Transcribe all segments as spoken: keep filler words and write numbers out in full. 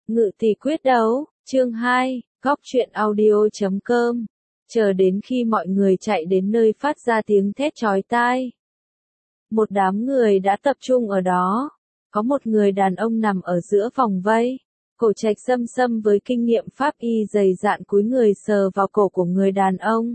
Ngự tỷ quyết đấu, chương hai, góc truyện audio chấm com. Chờ đến khi mọi người chạy đến nơi phát ra tiếng thét chói tai. Một đám người đã tập trung ở đó. Có một người đàn ông nằm ở giữa vòng vây. Cổ Trạch Sâm Sâm với kinh nghiệm pháp y dày dạn cúi người sờ vào cổ của người đàn ông.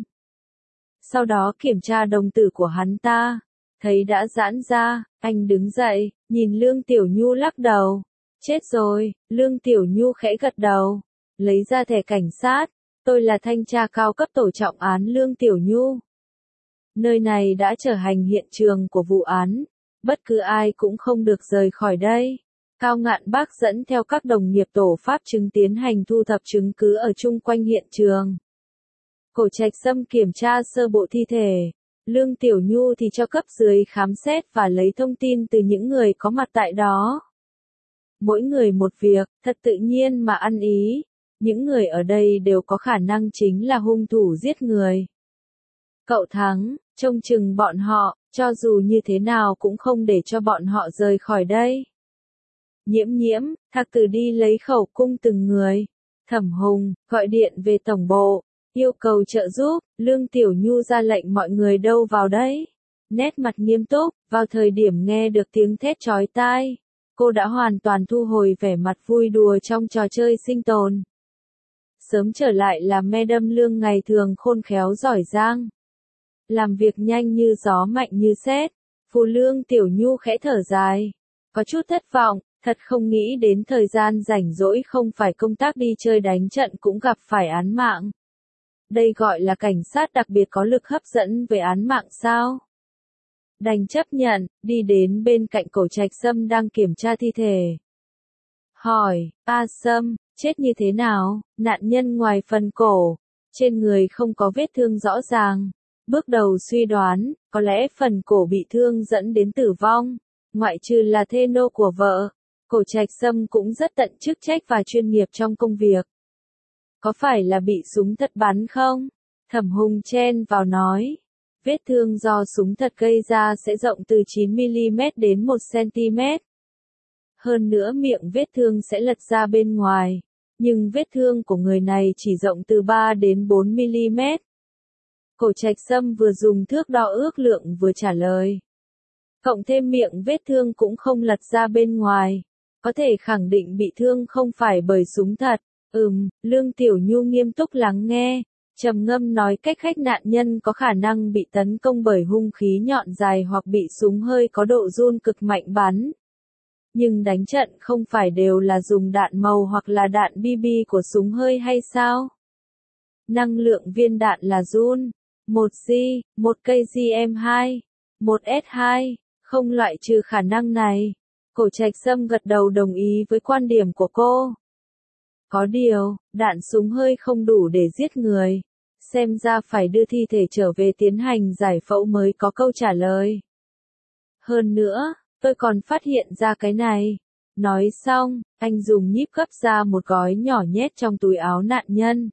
Sau đó kiểm tra đồng tử của hắn ta. Thấy đã giãn ra, anh đứng dậy, nhìn Lương Tiểu Nhu lắc đầu. Chết rồi, Lương Tiểu Nhu khẽ gật đầu. Lấy ra thẻ cảnh sát. Tôi là thanh tra cao cấp tổ trọng án Lương Tiểu Nhu. Nơi này đã trở thành hiện trường của vụ án. Bất cứ ai cũng không được rời khỏi đây. Cao Ngạn Bác dẫn theo các đồng nghiệp tổ pháp chứng tiến hành thu thập chứng cứ ở chung quanh hiện trường. Cổ Trạch Sâm kiểm tra sơ bộ thi thể. Lương Tiểu Nhu thì cho cấp dưới khám xét và lấy thông tin từ những người có mặt tại đó. Mỗi người một việc, thật tự nhiên mà ăn ý. Những người ở đây đều có khả năng chính là hung thủ giết người. Cậu Thắng, trông chừng bọn họ, cho dù như thế nào cũng không để cho bọn họ rời khỏi đây. Nhiễm Nhiễm, Thạc Tử đi lấy khẩu cung từng người. Thẩm Hùng, gọi điện về tổng bộ, yêu cầu trợ giúp. Lương Tiểu Nhu ra lệnh mọi người đâu vào đấy. Nét mặt nghiêm túc, vào thời điểm nghe được tiếng thét chói tai. Cô đã hoàn toàn thu hồi vẻ mặt vui đùa trong trò chơi sinh tồn. Sớm trở lại là Madam Lương ngày thường khôn khéo giỏi giang. Làm việc nhanh như gió mạnh như sét. Phù Lương Tiểu Nhu khẽ thở dài. Có chút thất vọng, thật không nghĩ đến thời gian rảnh rỗi không phải công tác đi chơi đánh trận cũng gặp phải án mạng. Đây gọi là cảnh sát đặc biệt có lực hấp dẫn về án mạng sao? Đành chấp nhận, đi đến bên cạnh Cổ Trạch Sâm đang kiểm tra thi thể. Hỏi, A Sâm, chết như thế nào? Nạn nhân ngoài phần cổ, trên người không có vết thương rõ ràng. Bước đầu suy đoán, có lẽ phần cổ bị thương dẫn đến tử vong, ngoại trừ là thê nô của vợ. Cổ Trạch Sâm cũng rất tận chức trách và chuyên nghiệp trong công việc. Có phải là bị súng thật bắn không? Thẩm Hùng chen vào nói. Vết thương do súng thật gây ra sẽ rộng từ chín mi-li-mét đến một xăng-ti-mét. Hơn nữa miệng vết thương sẽ lật ra bên ngoài. Nhưng vết thương của người này chỉ rộng từ ba đến bốn mi-li-mét. Cổ Trạch Sâm vừa dùng thước đo ước lượng vừa trả lời. Cộng thêm miệng vết thương cũng không lật ra bên ngoài. Có thể khẳng định bị thương không phải bởi súng thật. Ừm, Lương Tiểu Nhu nghiêm túc lắng nghe. Trầm ngâm nói cách khách nạn nhân có khả năng bị tấn công bởi hung khí nhọn dài hoặc bị súng hơi có độ run cực mạnh bắn. Nhưng đánh trận không phải đều là dùng đạn màu hoặc là đạn bi bi của súng hơi hay sao? Năng lượng viên đạn là Joule, một G, một ca giê em hai, một S hai, không loại trừ khả năng này. Cổ Trạch Sâm gật đầu đồng ý với quan điểm của cô. Có điều, đạn súng hơi không đủ để giết người. Xem ra phải đưa thi thể trở về tiến hành giải phẫu mới có câu trả lời. Hơn nữa, tôi còn phát hiện ra cái này. Nói xong, anh dùng nhíp gấp ra một gói nhỏ nhét trong túi áo nạn nhân.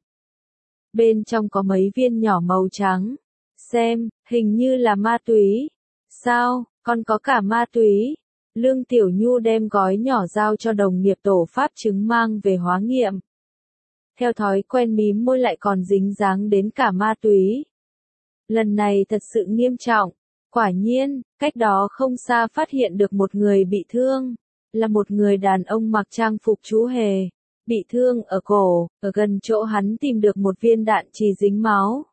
Bên trong có mấy viên nhỏ màu trắng. Xem, hình như là ma túy. Sao, còn có cả ma túy? Lương Tiểu Nhu đem gói nhỏ giao cho đồng nghiệp tổ pháp chứng mang về hóa nghiệm. Theo thói quen mím môi lại còn dính dáng đến cả ma túy. Lần này thật sự nghiêm trọng. Quả nhiên, cách đó không xa phát hiện được một người bị thương. Là một người đàn ông mặc trang phục chú hề. Bị thương ở cổ, ở gần chỗ hắn tìm được một viên đạn chì dính máu.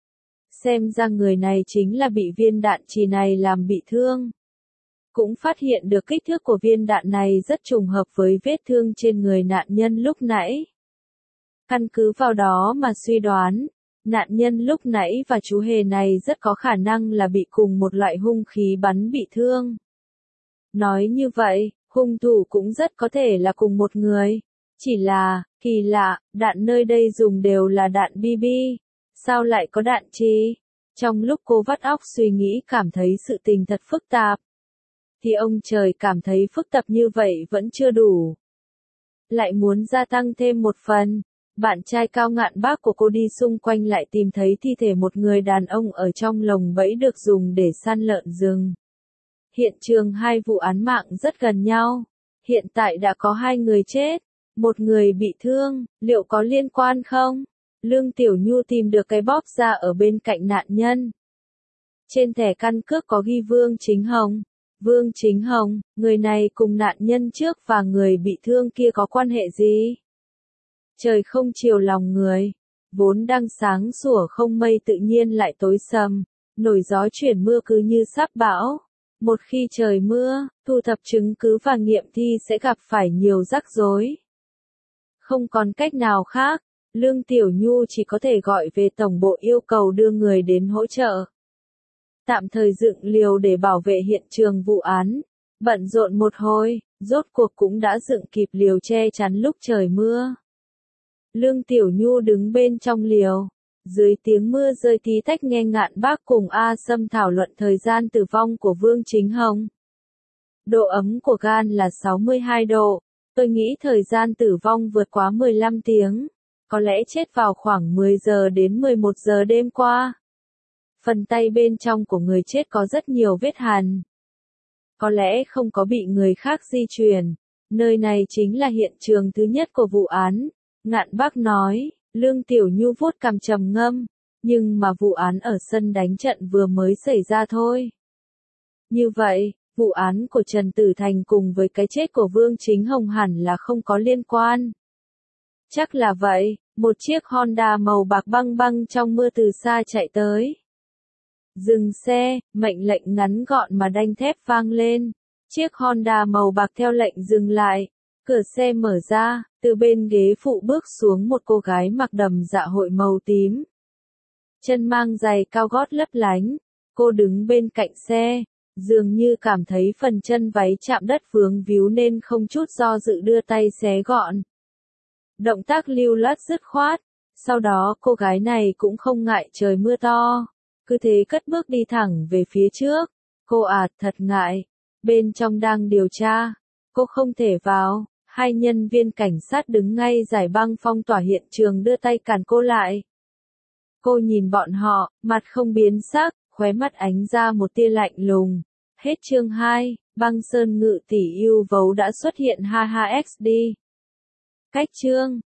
Xem ra người này chính là bị viên đạn chì này làm bị thương. Cũng phát hiện được kích thước của viên đạn này rất trùng hợp với vết thương trên người nạn nhân lúc nãy. Căn cứ vào đó mà suy đoán, nạn nhân lúc nãy và chú hề này rất có khả năng là bị cùng một loại hung khí bắn bị thương. Nói như vậy, hung thủ cũng rất có thể là cùng một người. Chỉ là, kỳ lạ, đạn nơi đây dùng đều là đạn bi bi. Sao lại có đạn chì? Trong lúc cô vắt óc suy nghĩ cảm thấy sự tình thật phức tạp. Thì ông trời cảm thấy phức tạp như vậy vẫn chưa đủ. Lại muốn gia tăng thêm một phần. Bạn trai Cao Ngạn Bác của cô đi xung quanh lại tìm thấy thi thể một người đàn ông ở trong lồng bẫy được dùng để săn lợn rừng. Hiện trường hai vụ án mạng rất gần nhau. Hiện tại đã có hai người chết. Một người bị thương, liệu có liên quan không? Lương Tiểu Nhu tìm được cái bóp da ở bên cạnh nạn nhân. Trên thẻ căn cước có ghi Vương Chính Hồng. Vương Chính Hồng, người này cùng nạn nhân trước và người bị thương kia có quan hệ gì? Trời không chiều lòng người. Vốn đang sáng sủa không mây tự nhiên lại tối sầm. Nổi gió chuyển mưa cứ như sắp bão. Một khi trời mưa, thu thập chứng cứ và nghiệm thi sẽ gặp phải nhiều rắc rối. Không còn cách nào khác, Lương Tiểu Nhu chỉ có thể gọi về tổng bộ yêu cầu đưa người đến hỗ trợ. Tạm thời dựng liều để bảo vệ hiện trường vụ án. Bận rộn một hồi, rốt cuộc cũng đã dựng kịp liều che chắn lúc trời mưa. Lương Tiểu Nhu đứng bên trong liều. Dưới tiếng mưa rơi tí tách nghe Ngạn Bác cùng A Sâm thảo luận thời gian tử vong của Vương Chính Hồng. Độ ấm của gan là sáu mươi hai độ. Tôi nghĩ thời gian tử vong vượt quá mười lăm tiếng. Có lẽ chết vào khoảng mười giờ đến mười một giờ đêm qua. Phần tay bên trong của người chết có rất nhiều vết hằn. Có lẽ không có bị người khác di chuyển. Nơi này chính là hiện trường thứ nhất của vụ án. Ngạn Bác nói. Lương Tiểu Nhu vuốt cằm trầm ngâm. Nhưng mà vụ án ở sân đánh trận vừa mới xảy ra thôi. Như vậy, vụ án của Trần Tử Thành cùng với cái chết của Vương Chính Hồng hẳn là không có liên quan. Chắc là vậy, một chiếc Honda màu bạc băng băng trong mưa từ xa chạy tới. Dừng xe, mệnh lệnh ngắn gọn mà đanh thép vang lên. Chiếc Honda màu bạc theo lệnh dừng lại. Cửa xe mở ra, từ bên ghế phụ bước xuống một cô gái mặc đầm dạ hội màu tím. Chân mang giày cao gót lấp lánh. Cô đứng bên cạnh xe, dường như cảm thấy phần chân váy chạm đất vướng víu nên không chút do dự đưa tay xé gọn. Động tác lưu loát dứt khoát. Sau đó cô gái này cũng không ngại trời mưa to. Cứ thế cất bước đi thẳng về phía trước. Cô à, thật ngại. Bên trong đang điều tra. Cô không thể vào. Hai nhân viên cảnh sát đứng ngay giải băng phong tỏa hiện trường đưa tay cản cô lại. Cô nhìn bọn họ, mặt không biến sắc, khóe mắt ánh ra một tia lạnh lùng. Hết chương hai, băng sơn ngự tỷ yêu vấu đã xuất hiện ha ha xd. Cách chương.